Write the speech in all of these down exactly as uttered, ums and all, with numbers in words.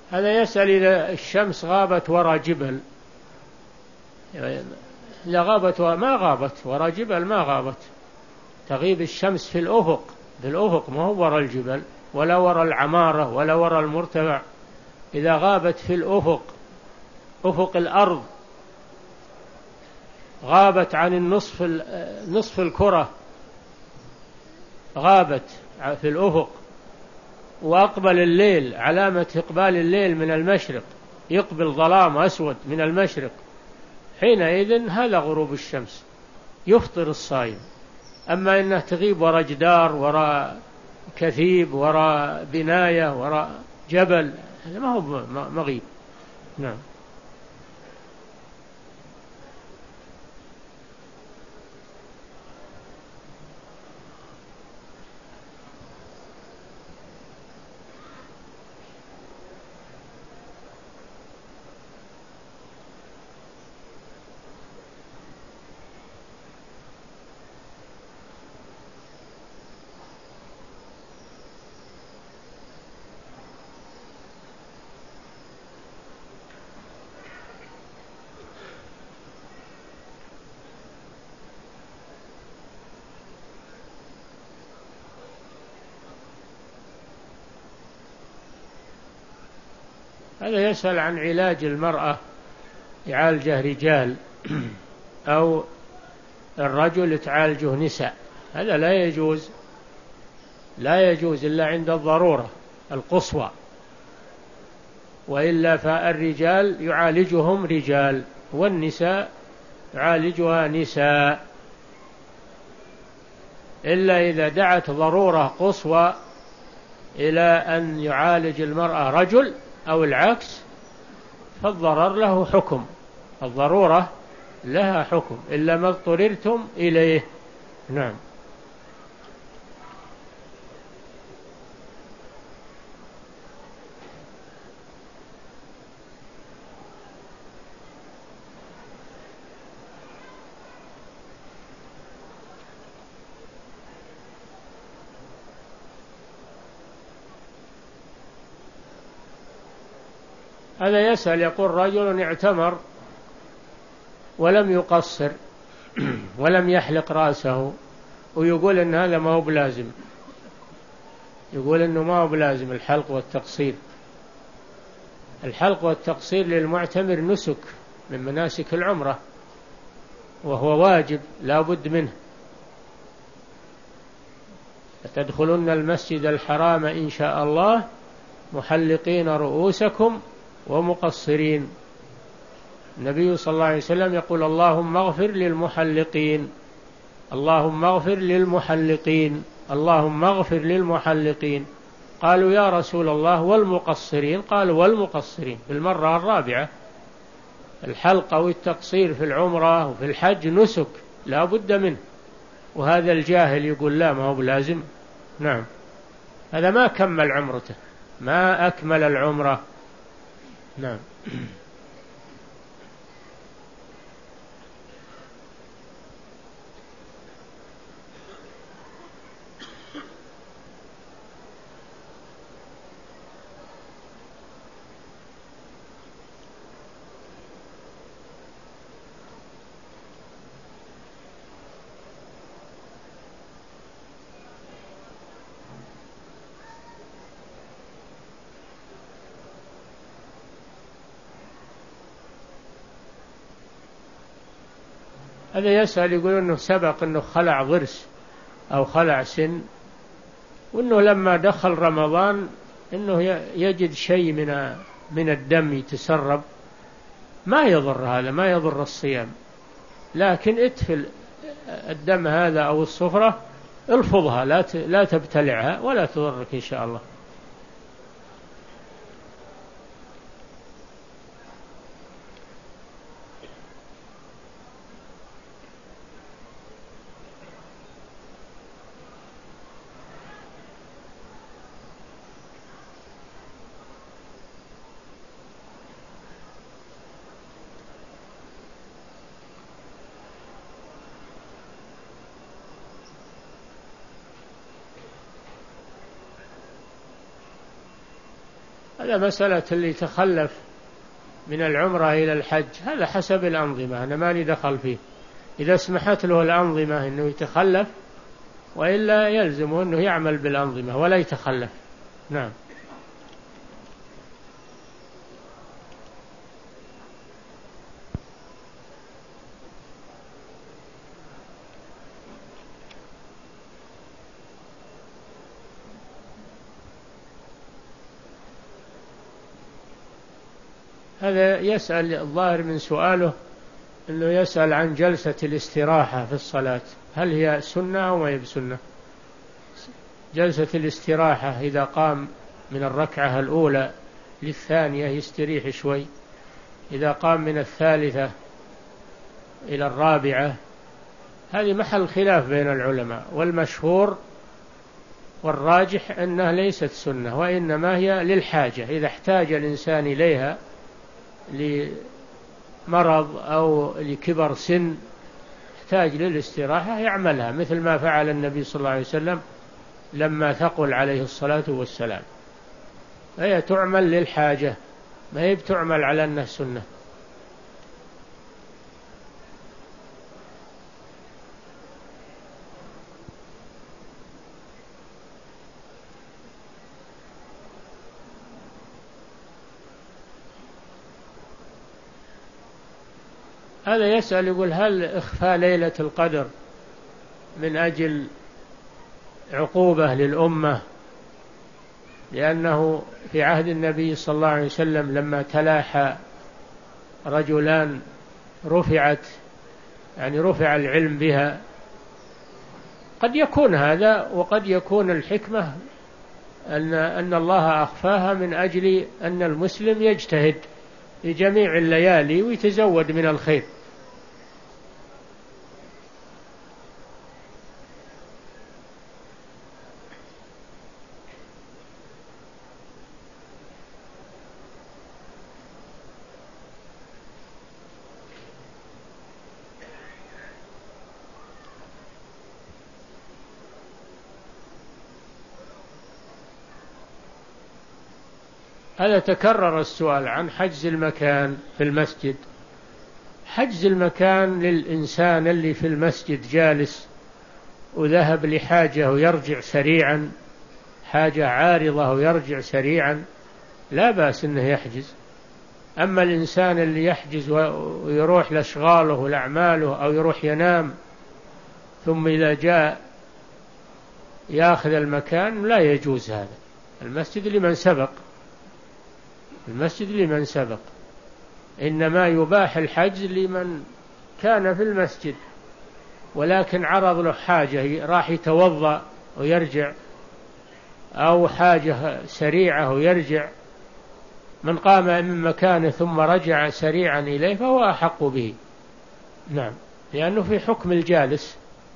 هذا يسأل إذا الشمس غابت وراء جبل. إذا غابت و... ما غابت وراء جبل، ما غابت. تغيب الشمس في الأفق، في الأفق، ما هو وراء الجبل ولا وراء العمارة ولا وراء المرتفع. إذا غابت في الأفق، أفق الأرض، غابت عن النصف نصف الكرة، غابت في الأفق، وأقبل الليل، علامة إقبال الليل من المشرق، يقبل ظلام أسود من المشرق، حينئذ هذا غروب الشمس، يفطر الصائم. أما إنه تغيب وراء جدار، وراء كثيب، وراء بناية، وراء جبل، هذا ما هو مغيب. نعم. هذا يسأل عن علاج المرأة، يعالجه رجال أو الرجل تعالجه نساء. هذا لا يجوز، لا يجوز إلا عند الضرورة القصوى، وإلا فالرجال يعالجهم رجال والنساء يعالجها نساء، إلا إذا دعت ضرورة قصوى إلى أن يعالج المرأة رجل أو العكس، فالضرر له حكم، الضرورة لها حكم، إلا ما اضطررتم إليه. نعم. هذا يسأل يقول رجل اعتمر ولم يقصر ولم يحلق رأسه، ويقول إن هذا ما هو بلازم، يقول إنه ما هو بلازم الحلق والتقصير. الحلق والتقصير للمعتمر نسك من مناسك العمرة، وهو واجب لا بد منه. لتدخلن المسجد الحرام إن شاء الله محلقين رؤوسكم ومقصرين. النبي صلى الله عليه وسلم يقول اللهم اغفر للمحلقين، اللهم اغفر للمحلقين، اللهم اغفر للمحلقين. قالوا يا رسول الله والمقصرين؟ قال والمقصرين بالمرة الرابعة. الحلق أو التقصير في العمرة وفي الحج نسك لا بد منه، وهذا الجاهل يقول لا ما هو بلازم. نعم، هذا ما كمل عمرته، ما أكمل العمرة. نعم. هذا يسأل يقول إنه سبق إنه خلع ضرس أو خلع سن، وإنه لما دخل رمضان إنه يجد شيء من من الدم يتسرب. ما يضر هذا، ما يضر الصيام، لكن اتفل الدم هذا أو الصفرة الفظها، لا لا تبتلعها ولا تضرك إن شاء الله. هذا مسألة اللي تخلف من العمرة إلى الحج هذا حسب الأنظمة، أنا ماني دخل فيه. إذا سمحت له الأنظمة أنه يتخلف، وإلا يلزمه أنه يعمل بالأنظمة ولا يتخلف. نعم. هذا يسأل، الظاهر من سؤاله أنه يسأل عن جلسة الاستراحة في الصلاة، هل هي سنة أو ما هي بسنة؟ جلسة الاستراحة إذا قام من الركعة الأولى للثانية يستريح شوي، إذا قام من الثالثة إلى الرابعة، هذه محل خلاف بين العلماء، والمشهور والراجح أنها ليست سنة، وإنما هي للحاجة، إذا احتاج الإنسان إليها لمرض أو لكبر سن احتاج للاستراحة يعملها، مثل ما فعل النبي صلى الله عليه وسلم لما ثقل عليه الصلاة والسلام. فهي تعمل للحاجة، ما هي بتعمل على أنها سنة. هذا يسأل يقول هل إخفاء ليلة القدر من أجل عقوبة للأمة، لأنه في عهد النبي صلى الله عليه وسلم لما تلاحى رجلان رفعت يعني رفع العلم بها، قد يكون هذا، وقد يكون الحكمة أن أن الله أخفاها من أجل أن المسلم يجتهد في جميع الليالي ويتزود من الخير. هذا تكرر السؤال عن حجز المكان في المسجد. حجز المكان للإنسان اللي في المسجد جالس وذهب لحاجة ويرجع سريعا، حاجة عارضة ويرجع سريعا، لا بأس أنه يحجز. أما الإنسان اللي يحجز ويروح لأشغاله ولأعماله أو يروح ينام ثم إذا جاء يأخذ المكان، لا يجوز هذا. المسجد لمن سبق، المسجد لمن سبق، إنما يباح الحجز لمن كان في المسجد ولكن عرض له حاجة راح يتوضأ ويرجع، أو حاجة سريعة ويرجع، من قام من مكانه ثم رجع سريعا إليه فهو أحق به. نعم، لأنه في حكم الجالس.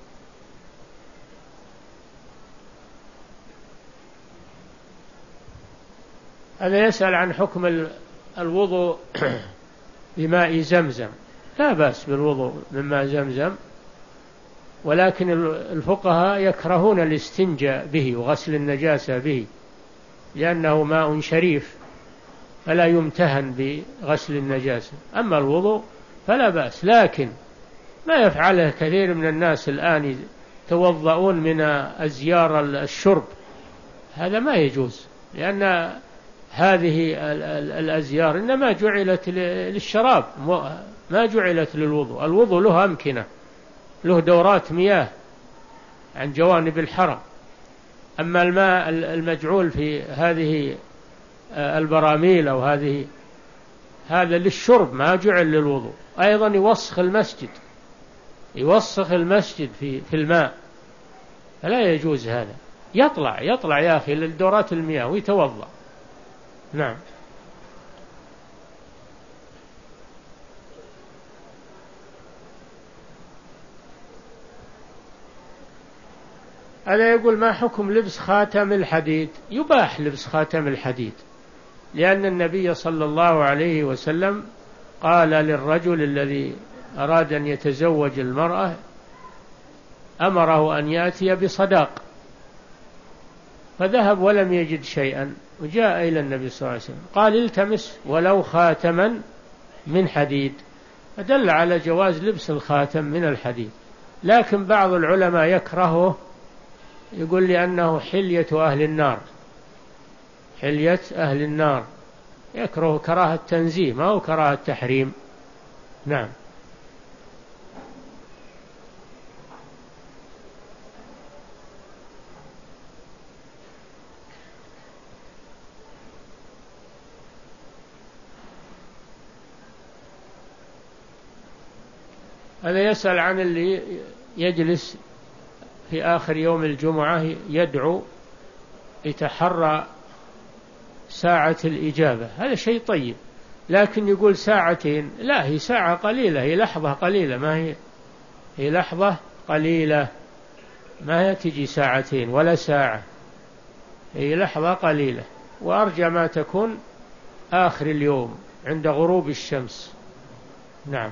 هذا يسأل عن حكم الوضوء بماء زمزم. لا بأس بالوضوء من ماء زمزم، ولكن الفقهاء يكرهون الاستنجاء به وغسل النجاسة به، لأنه ماء شريف فلا يمتهن بغسل النجاسة. أما الوضوء فلا بأس، لكن ما يفعله كثير من الناس الآن يتوضؤون من أزيار الشرب، هذا ما يجوز، لأن هذه الأزيار إنما جعلت للشراب ما جعلت للوضوء. الوضوء له أمكنة، له دورات مياه عن جوانب الحرم. أما الماء المجعول في هذه البراميل أو هذه هذا للشرب ما جعل للوضوء. أيضا يوسخ المسجد، يوسخ المسجد في في الماء، فلا يجوز هذا. يطلع يطلع يا أخي للدورات المياه ويتوضأ. نعم. هذا يقول ما حكم لبس خاتم الحديد؟ يباح لبس خاتم الحديد، لأن النبي صلى الله عليه وسلم قال للرجل الذي أراد أن يتزوج المرأة أمره أن يأتي بصداق، فذهب ولم يجد شيئا، وجاء إلى النبي صلى الله عليه وسلم قال التمس ولو خاتما من حديد، فدل على جواز لبس الخاتم من الحديد. لكن بعض العلماء يكرهه، يقول لأنه حلية أهل النار، حلية أهل النار، يكره كراهة تنزيه ما هو كراهة تحريم. نعم. هذا يسأل عن اللي يجلس في آخر يوم الجمعة يدعو يتحرى ساعة الإجابة، هذا شيء طيب، لكن يقول ساعتين، لا، هي ساعة قليلة، هي لحظة قليلة، ما هي هي لحظة قليلة، ما هي تجي ساعتين ولا ساعة، هي لحظة قليلة، وأرجى ما تكون آخر اليوم عند غروب الشمس. نعم.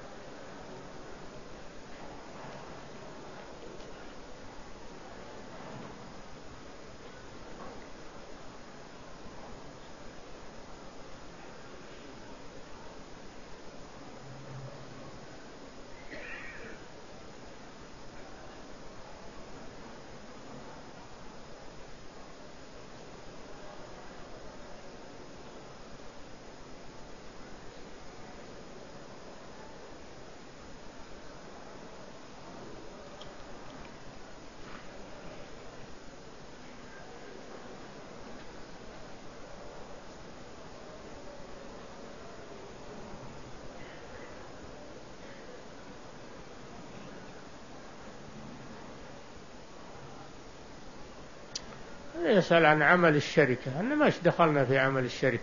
يسأل عن عمل الشركة، أنا ماش دخلنا في عمل الشركة.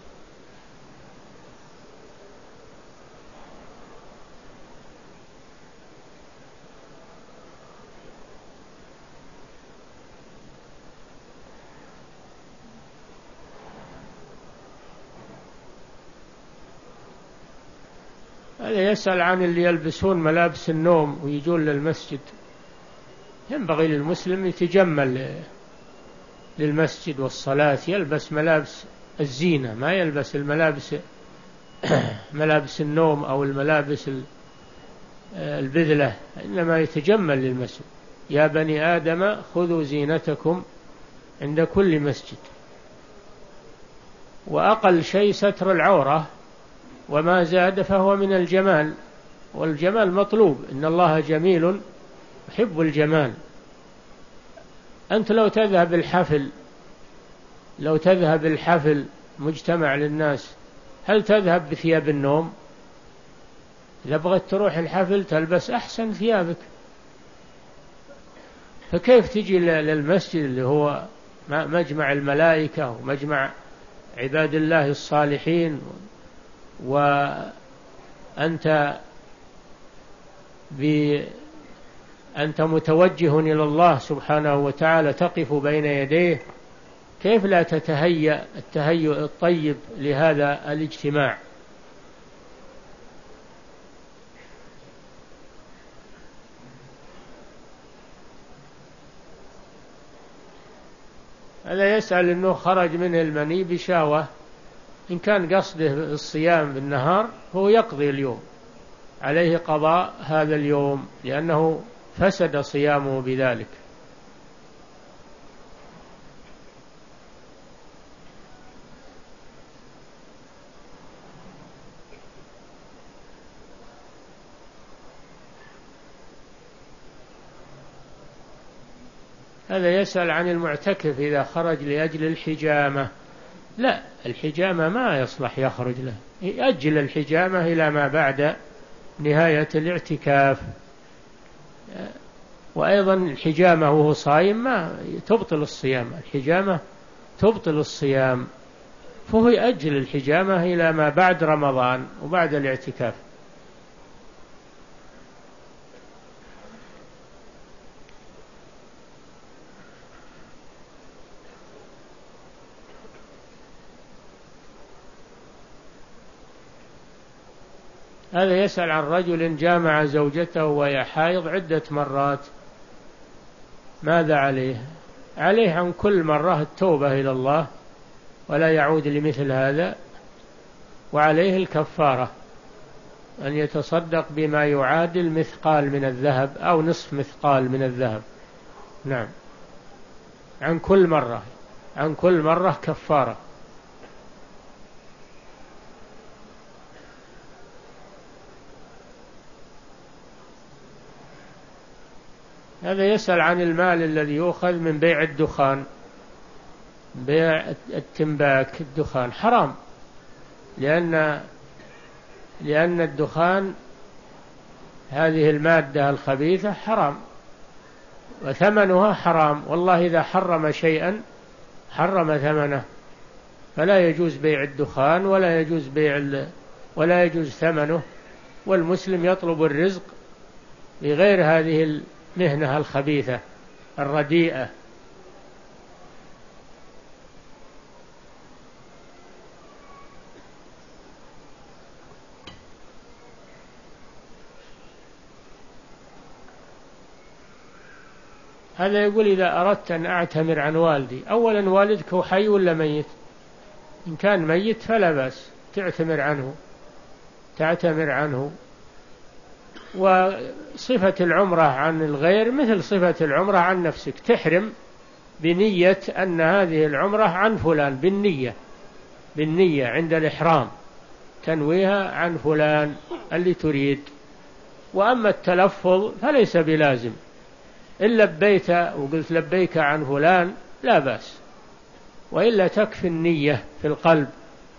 هذا يسأل عن اللي يلبسون ملابس النوم ويجون للمسجد. ينبغي للمسلم يتجمل للمسجد والصلاة، يلبس ملابس الزينة، ما يلبس الملابس ملابس النوم أو الملابس البذلة، إنما يتجمل للمسجد. يا بني آدم خذوا زينتكم عند كل مسجد. وأقل شيء ستر العورة، وما زاد فهو من الجمال، والجمال مطلوب، إن الله جميل يحب الجمال. أنت لو تذهب الحفل لو تذهب الحفل مجتمع للناس، هل تذهب بثياب النوم؟ إذا بغيت تروح الحفل تلبس أحسن ثيابك، فكيف تجي للمسجد اللي هو مجمع الملائكة ومجمع عباد الله الصالحين، وأنت أنت متوجه إلى الله سبحانه وتعالى تقف بين يديه؟ كيف لا تتهيأ التهيؤ الطيب لهذا الاجتماع؟ هذا يسأل أنه خرج منه المني بشهوة، إن كان قصده الصيام بالنهار هو يقضي اليوم، عليه قضاء هذا اليوم لأنه فسد صيامه بذلك. هذا يسأل عن المعتكف إذا خرج لأجل الحجامة. لا، الحجامة ما يصلح يخرج له، يأجل الحجامة إلى ما بعد نهاية الاعتكاف. وأيضا الحجامة وهو صائم ما تبطل الصيام، الحجامة تبطل الصيام، فهو يأجل الحجامة إلى ما بعد رمضان وبعد الاعتكاف. هذا يسأل عن رجل جامع زوجته وهي حائض عدة مرات، ماذا عليه؟ عليه عن كل مرة التوبة إلى الله ولا يعود لمثل هذا، وعليه الكفارة أن يتصدق بما يعادل مثقال من الذهب أو نصف مثقال من الذهب. نعم، عن كل مرة، عن كل مرة كفارة. هذا يسأل عن المال الذي يؤخذ من بيع الدخان، بيع التمباك، الدخان حرام، لأن لأن الدخان هذه المادة الخبيثة حرام وثمنها حرام، والله إذا حرم شيئا حرم ثمنه، فلا يجوز بيع الدخان ولا يجوز بيع ولا يجوز ثمنه، والمسلم يطلب الرزق بغير هذه المهنة الخبيثة الرديئة. هذا يقول إذا أردت أن أعتمر عن والدي، أولا والدك هو حي ولا ميت؟ إن كان ميت فلا بأس تعتمر عنه تعتمر عنه وصفة العمرة عن الغير مثل صفة العمرة عن نفسك، تحرم بنية أن هذه العمرة عن فلان، بالنية بالنية عند الإحرام تنويها عن فلان اللي تريد. وأما التلفظ فليس بلازم، إن لبيت وقلت لبيك عن فلان لا بأس، وإلا تكفي النية في القلب.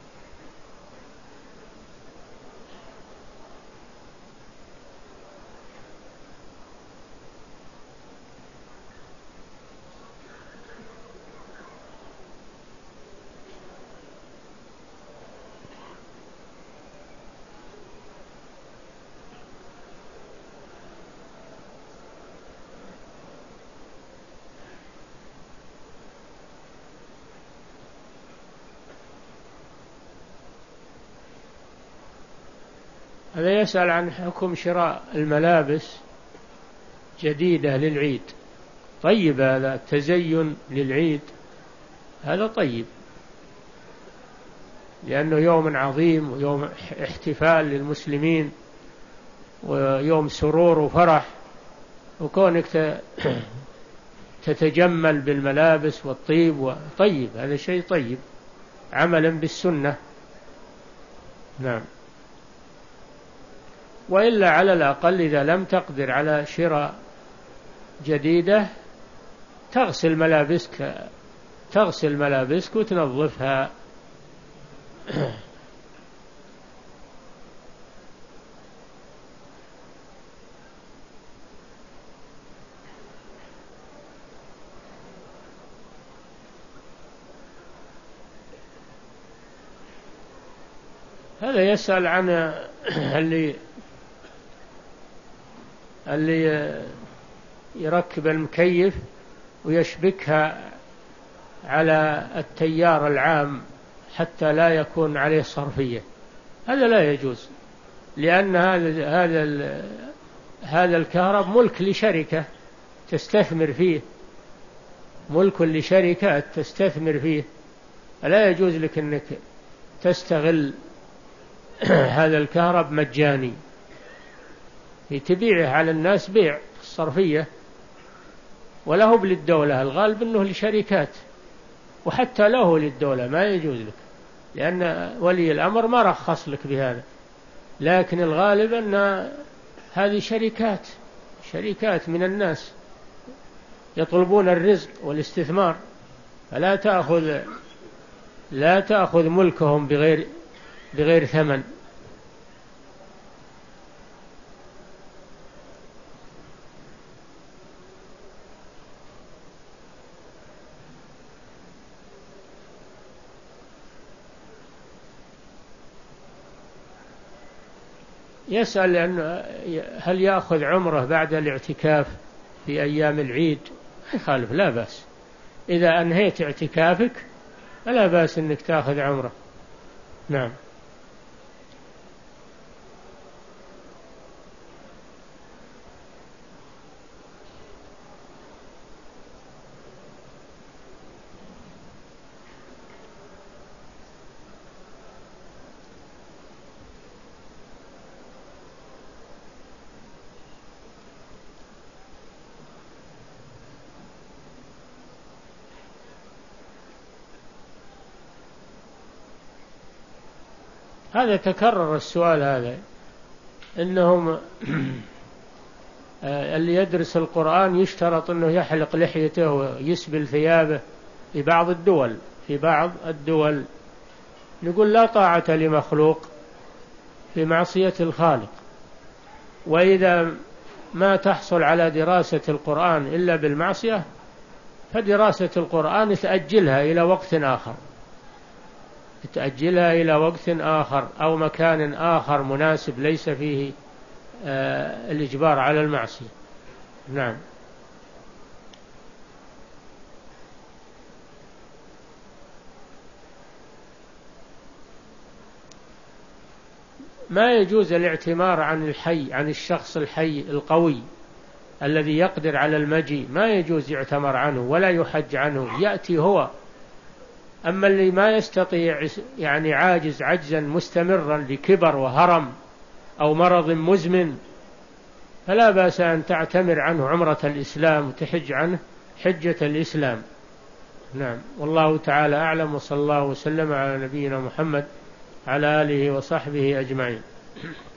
هذا يسأل عن حكم شراء الملابس جديدة للعيد. طيب، هذا تزين للعيد، هذا طيب، لأنه يوم عظيم ويوم احتفال للمسلمين ويوم سرور وفرح، وكونك تتجمل بالملابس والطيب طيب، هذا شيء طيب عملا بالسنة. نعم. وإلا على الأقل إذا لم تقدر على شراء جديدة تغسل ملابسك تغسل ملابسك وتنظفها. هذا يسأل عن اللي اللي يركب المكيف ويشبكها على التيار العام حتى لا يكون عليه صرفية، هذا لا يجوز، لأن هذا هذا هذا الكهرب ملك لشركة تستثمر فيه، ملك لشركة تستثمر فيه، فلا يجوز لك أنك تستغل هذا الكهرب مجاني، تبيعه على الناس بيع الصرفية، وله للدولة، الغالب أنه لشركات، وحتى له للدولة ما يجوز لك، لأن ولي الأمر ما رخص لك بهذا، لكن الغالب أن هذه شركات شركات من الناس يطلبون الرزق والاستثمار، فلا تأخذ لا تأخذ ملكهم بغير بغير ثمن. يسأل أن هل يأخذ عمره بعد الاعتكاف في أيام العيد؟ يخالف، لا بأس، إذا أنهيت اعتكافك فلا بأس أنك تأخذ عمره. نعم. هذا تكرر السؤال هذا، إنهم اللي يدرس القرآن يشترط أنه يحلق لحيته ويسبل ثيابه في بعض الدول في بعض الدول نقول لا طاعة لمخلوق في معصية الخالق. وإذا ما تحصل على دراسة القرآن إلا بالمعصية فدراسة القرآن تأجلها إلى وقت آخر تأجلها إلى وقت آخر أو مكان آخر مناسب ليس فيه آه الإجبار على المعصية. نعم. ما يجوز الاعتمار عن الحي عن الشخص الحي القوي الذي يقدر على المجيء، ما يجوز يعتمر عنه ولا يحج عنه، يأتي هو. أما اللي ما يستطيع يعني عاجز عجزا مستمرا لكبر وهرم أو مرض مزمن فلا بأس أن تعتمر عنه عمرة الإسلام وتحج عنه حجة الإسلام. نعم. والله تعالى أعلم، وصلى الله وسلم على نبينا محمد على آله وصحبه أجمعين.